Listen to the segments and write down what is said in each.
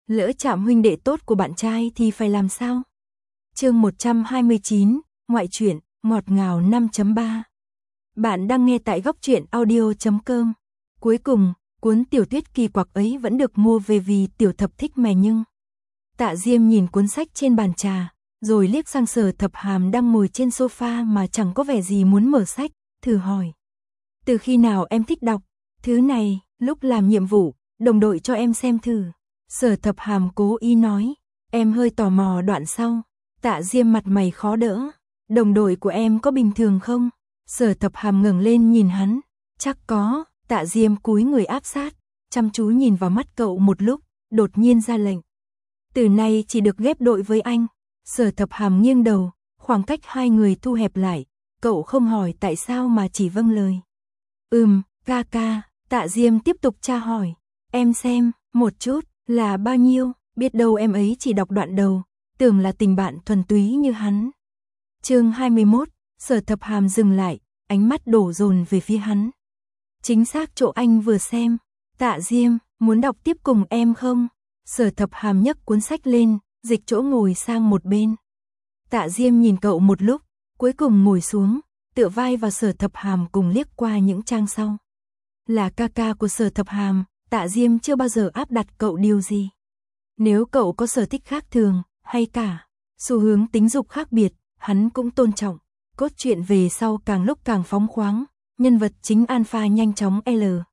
Lỡ chạm huynh đệ tốt của bạn trai thì phải làm sao? Chương 129, ngoại truyện, ngọt ngào 5.3. Bạn đang nghe tại góc truyện audio.com. Cuối cùng, cuốn tiểu thuyết kỳ quặc ấy vẫn được mua về vì tiểu thập thích mà nhưng. Tạ Diêm nhìn cuốn sách trên bàn trà, rồi liếc sang Sở Thập Hàm đang ngồi trên sofa mà chẳng có vẻ gì muốn mở sách, thử hỏi. Từ khi nào em thích đọc? Thứ này, lúc làm nhiệm vụ, đồng đội cho em xem thử. Sở Thập Hàm cố ý nói, em hơi tò mò đoạn sau. Tạ Diêm mặt mày khó đỡ, đồng đội của em có bình thường không? Sở Thập Hàm ngẩng lên nhìn hắn, chắc có. Tạ Diêm cúi người áp sát, chăm chú nhìn vào mắt cậu một lúc, đột nhiên ra lệnh. Từ nay chỉ được ghép đội với anh. Sở Thập Hàm nghiêng đầu, khoảng cách hai người thu hẹp lại, cậu không hỏi tại sao mà chỉ vâng lời. Ca. Tạ Diêm tiếp tục tra hỏi, em xem, một chút, là bao nhiêu, biết đâu em ấy chỉ đọc đoạn đầu, tưởng là tình bạn thuần túy như hắn. Chương 21, Sở Thập Hàm dừng lại, ánh mắt đổ dồn về phía hắn. Chính xác chỗ anh vừa xem. Tạ Diêm, muốn đọc tiếp cùng em không? Sở Thập Hàm nhấc cuốn sách lên, dịch chỗ ngồi sang một bên. Tạ Diêm nhìn cậu một lúc, cuối cùng ngồi xuống, tựa vai vào Sở Thập Hàm cùng liếc qua những trang sau. Là ca của Sở Thập Hàm, Tạ Diêm chưa bao giờ áp đặt cậu điều gì. Nếu cậu có sở thích khác thường, hay cả xu hướng tính dục khác biệt, hắn cũng tôn trọng. Cốt truyện về sau càng lúc càng phóng khoáng, nhân vật chính Alpha nhanh chóng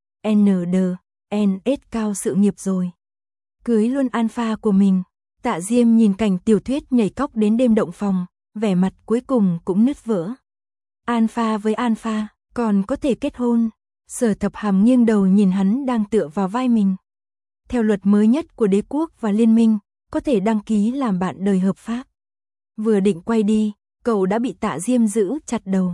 NS cao sự nghiệp rồi. Cưới luôn Alpha của mình. Tạ Diêm nhìn cảnh tiểu thuyết nhảy cóc đến đêm động phòng, vẻ mặt cuối cùng cũng nứt vỡ. Alpha với Alpha, còn có thể kết hôn. Sở Thập Hàm nghiêng đầu nhìn hắn đang tựa vào vai mình. Theo luật mới nhất của đế quốc và liên minh, có thể đăng ký làm bạn đời hợp pháp. Vừa định quay đi, cậu đã bị Tạ Diêm giữ chặt đầu.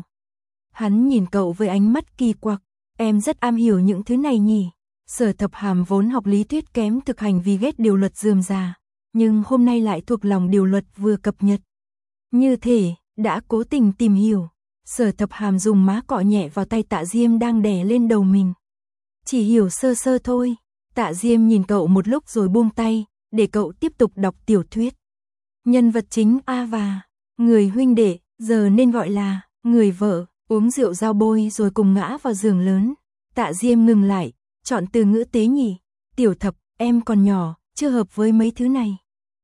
Hắn nhìn cậu với ánh mắt kỳ quặc, em rất am hiểu những thứ này nhỉ. Sở Thập Hàm vốn học lý thuyết kém thực hành vì ghét điều luật rườm rà, nhưng hôm nay lại thuộc lòng điều luật vừa cập nhật. Như thể, đã cố tình tìm hiểu. Sở Thập Hàm dùng má cọ nhẹ vào tay Tạ Diêm đang đè lên đầu mình. Chỉ hiểu sơ sơ thôi. Tạ Diêm nhìn cậu một lúc rồi buông tay, để cậu tiếp tục đọc tiểu thuyết. Nhân vật chính Ava, người huynh đệ, giờ nên gọi là người vợ, uống rượu giao bôi rồi cùng ngã vào giường lớn. Tạ Diêm ngừng lại, chọn từ ngữ tế nhỉ. Tiểu Thập, em còn nhỏ, chưa hợp với mấy thứ này.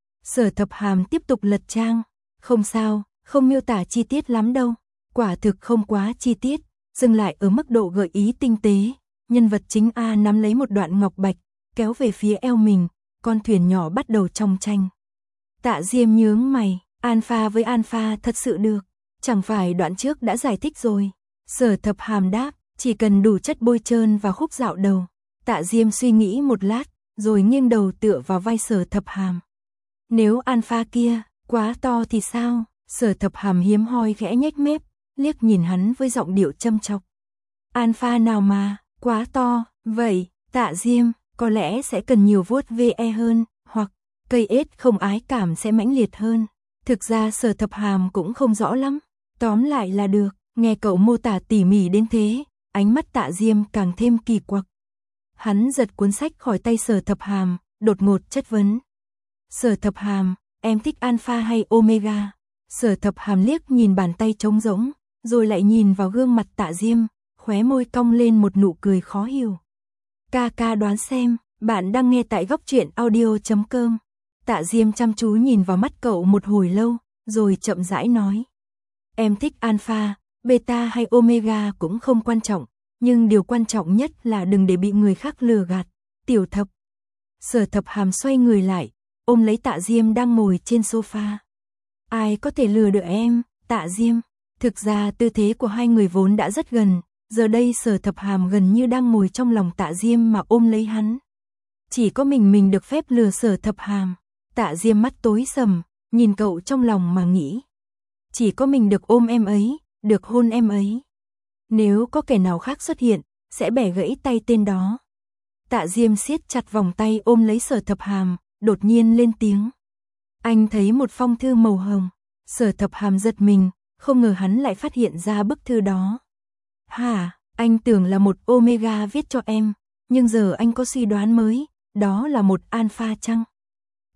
Sở Thập Hàm tiếp tục lật trang. Không sao, không miêu tả chi tiết lắm đâu. Quả thực không quá chi tiết, dừng lại ở mức độ gợi ý tinh tế. Nhân vật chính A nắm lấy một đoạn ngọc bạch, kéo về phía eo mình, con thuyền nhỏ bắt đầu trong tranh. Tạ Diêm nhướng mày, Alpha với Alpha thật sự được, chẳng phải đoạn trước đã giải thích rồi. Sở Thập Hàm đáp, chỉ cần đủ chất bôi trơn và khúc dạo đầu. Tạ Diêm suy nghĩ một lát, rồi nghiêng đầu tựa vào vai Sở Thập Hàm. Nếu Alpha kia, quá to thì sao? Sở Thập Hàm hiếm hoi khẽ nhếch mép, liếc nhìn hắn với giọng điệu châm chọc. Alpha nào mà, quá to, vậy, Tạ Diêm, có lẽ sẽ cần nhiều vuốt ve hơn, hoặc cây ết không ái cảm sẽ mãnh liệt hơn. Thực ra Sở Thập Hàm cũng không rõ lắm, tóm lại là được, nghe cậu mô tả tỉ mỉ đến thế, ánh mắt Tạ Diêm càng thêm kỳ quặc. Hắn giật cuốn sách khỏi tay Sở Thập Hàm, đột ngột chất vấn. Sở Thập Hàm, em thích Alpha hay Omega? Sở Thập Hàm liếc nhìn bàn tay trống rỗng, rồi lại nhìn vào gương mặt Tạ Diêm, khóe môi cong lên một nụ cười khó hiểu. Ca đoán xem, bạn đang nghe tại góc truyện audio.com. Tạ Diêm chăm chú nhìn vào mắt cậu một hồi lâu, rồi chậm rãi nói. Em thích Alpha, Beta hay Omega cũng không quan trọng, nhưng điều quan trọng nhất là đừng để bị người khác lừa gạt. Tiểu Thập. Sở Thập Hàm xoay người lại, ôm lấy Tạ Diêm đang ngồi trên sofa. Ai có thể lừa được em, Tạ Diêm? Thực ra tư thế của hai người vốn đã rất gần, giờ đây Sở Thập Hàm gần như đang ngồi trong lòng Tạ Diêm mà ôm lấy hắn. Chỉ có mình được phép lừa Sở Thập Hàm. Tạ Diêm mắt tối sầm, nhìn cậu trong lòng mà nghĩ. Chỉ có mình được ôm em ấy, được hôn em ấy. Nếu có kẻ nào khác xuất hiện, sẽ bẻ gãy tay tên đó. Tạ Diêm siết chặt vòng tay ôm lấy Sở Thập Hàm, đột nhiên lên tiếng. Anh thấy một phong thư màu hồng. Sở Thập Hàm giật mình, không ngờ hắn lại phát hiện ra bức thư đó. Hả, anh tưởng là một Omega viết cho em, nhưng giờ anh có suy đoán mới, đó là một Alpha chăng?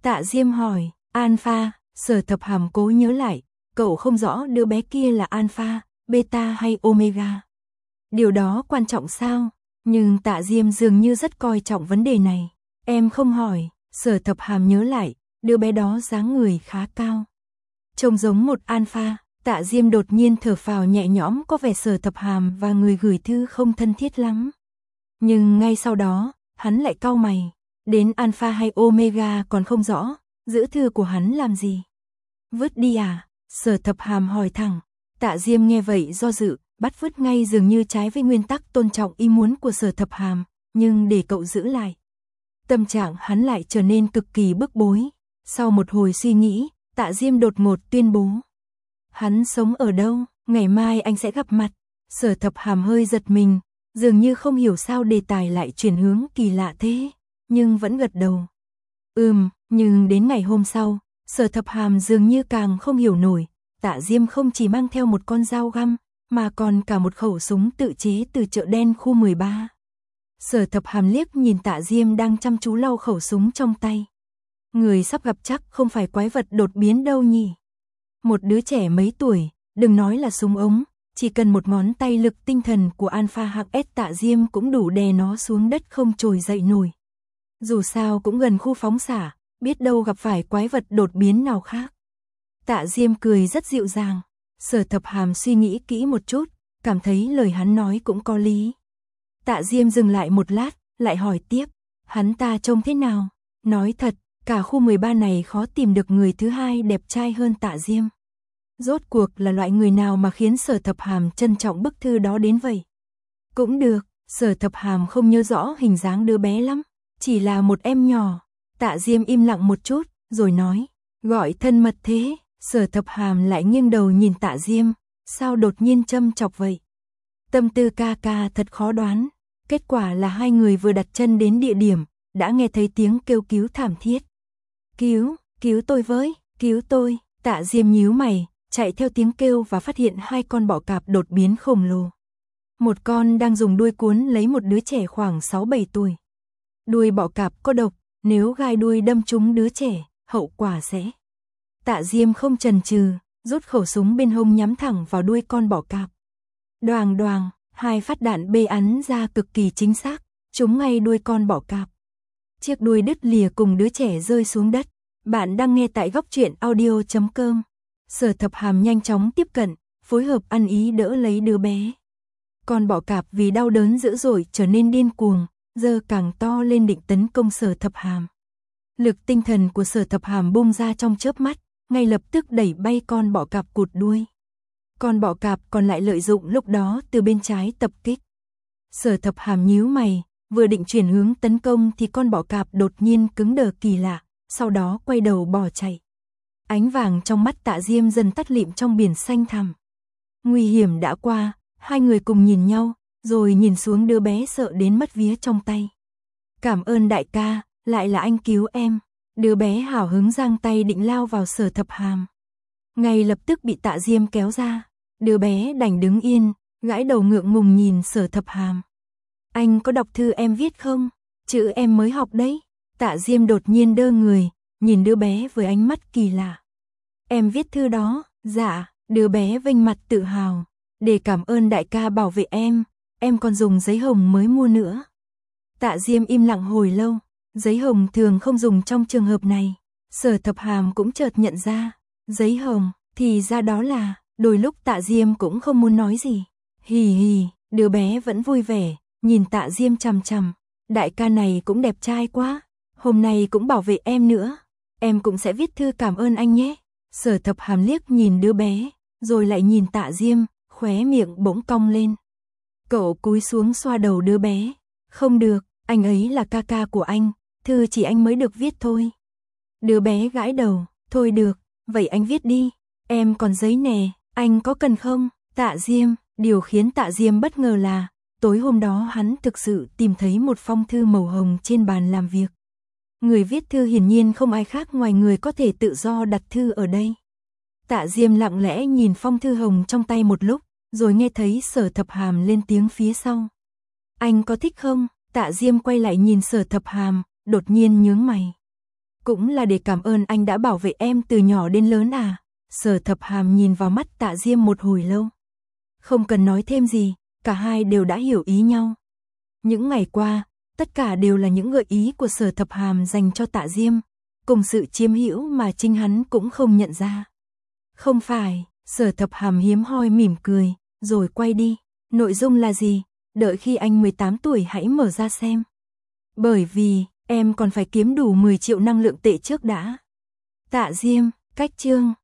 Tạ Diêm hỏi, Alpha, Sở Thập Hàm cố nhớ lại, cậu không rõ đứa bé kia là Alpha, Beta hay Omega. Điều đó quan trọng sao? Nhưng Tạ Diêm dường như rất coi trọng vấn đề này. Em không hỏi, Sở Thập Hàm nhớ lại, đứa bé đó dáng người khá cao. Trông giống một Alpha. Tạ Diêm đột nhiên thở phào nhẹ nhõm, có vẻ Sở Thập Hàm và người gửi thư không thân thiết lắm. Nhưng ngay sau đó, hắn lại cau mày. Đến Alpha hay Omega còn không rõ, giữ thư của hắn làm gì? Vứt đi à? Sở Thập Hàm hỏi thẳng. Tạ Diêm nghe vậy do dự, bắt vứt ngay dường như trái với nguyên tắc tôn trọng ý muốn của Sở Thập Hàm, nhưng để cậu giữ lại. Tâm trạng hắn lại trở nên cực kỳ bức bối. Sau một hồi suy nghĩ, Tạ Diêm đột ngột tuyên bố. Hắn sống ở đâu? Ngày mai anh sẽ gặp mặt. Sở Thập Hàm hơi giật mình, dường như không hiểu sao đề tài lại chuyển hướng kỳ lạ thế, nhưng vẫn gật đầu. Nhưng đến ngày hôm sau, Sở Thập Hàm dường như càng không hiểu nổi, Tạ Diêm không chỉ mang theo một con dao găm, mà còn cả một khẩu súng tự chế từ chợ đen khu 13. Sở Thập Hàm liếc nhìn Tạ Diêm đang chăm chú lau khẩu súng trong tay. Người sắp gặp chắc không phải quái vật đột biến đâu nhỉ? Một đứa trẻ mấy tuổi, đừng nói là súng ống, chỉ cần một ngón tay lực tinh thần của Alpha hoặc S Tạ Diêm cũng đủ đè nó xuống đất không trồi dậy nổi. Dù sao cũng gần khu phóng xạ, biết đâu gặp phải quái vật đột biến nào khác. Tạ Diêm cười rất dịu dàng. Sở Thập Hàm suy nghĩ kỹ một chút, cảm thấy lời hắn nói cũng có lý. Tạ Diêm dừng lại một lát, lại hỏi tiếp, hắn ta trông thế nào? Nói thật, cả khu 13 này khó tìm được người thứ hai đẹp trai hơn Tạ Diêm. Rốt cuộc là loại người nào mà khiến Sở Thập Hàm trân trọng bức thư đó đến vậy? Cũng được, Sở Thập Hàm không nhớ rõ hình dáng đứa bé lắm, chỉ là một em nhỏ. Tạ Diêm im lặng một chút, rồi nói, gọi thân mật thế. Sở Thập Hàm lại nghiêng đầu nhìn Tạ Diêm, sao đột nhiên châm chọc vậy? Tâm tư ca ca thật khó đoán. Kết quả là hai người vừa đặt chân đến địa điểm, đã nghe thấy tiếng kêu cứu thảm thiết. Cứu tôi với, cứu tôi. Tạ Diêm nhíu mày, chạy theo tiếng kêu và phát hiện hai con bọ cạp đột biến khổng lồ. Một con đang dùng đuôi cuốn lấy một đứa trẻ khoảng 6-7 tuổi. Đuôi bọ cạp có độc, nếu gai đuôi đâm trúng đứa trẻ, hậu quả sẽ... Tạ Diêm không chần chừ, rút khẩu súng bên hông nhắm thẳng vào đuôi con bọ cạp. Đoàng đoàng, hai phát đạn bê ắn ra cực kỳ chính xác, trúng ngay đuôi con bọ cạp. Chiếc đuôi đứt lìa cùng đứa trẻ rơi xuống đất. Bạn đang nghe tại Góc Truyện Audio.com. Sở Thập Hàm nhanh chóng tiếp cận, phối hợp ăn ý đỡ lấy đứa bé. Con bọ cạp vì đau đớn dữ dội trở nên điên cuồng, giơ càng to lên định tấn công Sở Thập Hàm. Lực tinh thần của Sở Thập Hàm bung ra trong chớp mắt, ngay lập tức đẩy bay con bọ cạp cụt đuôi. Con bọ cạp còn lại lợi dụng lúc đó từ bên trái tập kích. Sở Thập Hàm nhíu mày, vừa định chuyển hướng tấn công thì con bọ cạp đột nhiên cứng đờ kỳ lạ, sau đó quay đầu bỏ chạy. Ánh vàng trong mắt Tạ Diêm dần tắt lịm trong biển xanh thẳm. Nguy hiểm đã qua, hai người cùng nhìn nhau, rồi nhìn xuống đứa bé sợ đến mất vía trong tay. Cảm ơn đại ca, lại là anh cứu em. Đứa bé hào hứng giang tay định lao vào Sở Thập Hàm. Ngay lập tức bị Tạ Diêm kéo ra. Đứa bé đành đứng yên, gãi đầu ngượng ngùng nhìn Sở Thập Hàm. Anh có đọc thư em viết không? Chữ em mới học đấy. Tạ Diêm đột nhiên đơ người, nhìn đứa bé với ánh mắt kỳ lạ. Em viết thư đó? Dạ. Đứa bé vênh mặt tự hào. Để cảm ơn đại ca bảo vệ em còn dùng giấy hồng mới mua nữa. Tạ Diêm im lặng hồi lâu. Giấy hồng thường không dùng trong trường hợp này. Sở Thập Hàm cũng chợt nhận ra. Giấy hồng, thì ra đó là... Đôi lúc Tạ Diêm cũng không muốn nói gì. Hì hì, đứa bé vẫn vui vẻ, nhìn Tạ Diêm chằm chằm. Đại ca này cũng đẹp trai quá, hôm nay cũng bảo vệ em nữa. Em cũng sẽ viết thư cảm ơn anh nhé. Sở Thập Hàm liếc nhìn đứa bé, rồi lại nhìn Tạ Diêm, khóe miệng bỗng cong lên. Cậu cúi xuống xoa đầu đứa bé. Không được, anh ấy là ca ca của anh, thư chỉ anh mới được viết thôi. Đứa bé gãi đầu, thôi được, vậy anh viết đi, em còn giấy nè. Anh có cần không? Tạ Diêm, điều khiến Tạ Diêm bất ngờ là, tối hôm đó hắn thực sự tìm thấy một phong thư màu hồng trên bàn làm việc. Người viết thư hiển nhiên không ai khác ngoài người có thể tự do đặt thư ở đây. Tạ Diêm lặng lẽ nhìn phong thư hồng trong tay một lúc, rồi nghe thấy Sở Thập Hàm lên tiếng phía sau. Anh có thích không? Tạ Diêm quay lại nhìn Sở Thập Hàm, đột nhiên nhướng mày. Cũng là để cảm ơn anh đã bảo vệ em từ nhỏ đến lớn à? Sở Thập Hàm nhìn vào mắt Tạ Diêm một hồi lâu. Không cần nói thêm gì, cả hai đều đã hiểu ý nhau. Những ngày qua, tất cả đều là những gợi ý của Sở Thập Hàm dành cho Tạ Diêm, cùng sự chiếm hữu mà chính hắn cũng không nhận ra. Không phải, Sở Thập Hàm hiếm hoi mỉm cười, rồi quay đi. Nội dung là gì? Đợi khi anh 18 tuổi hãy mở ra xem. Bởi vì, em còn phải kiếm đủ 10 triệu năng lượng tệ trước đã. Tạ Diêm, cách chương.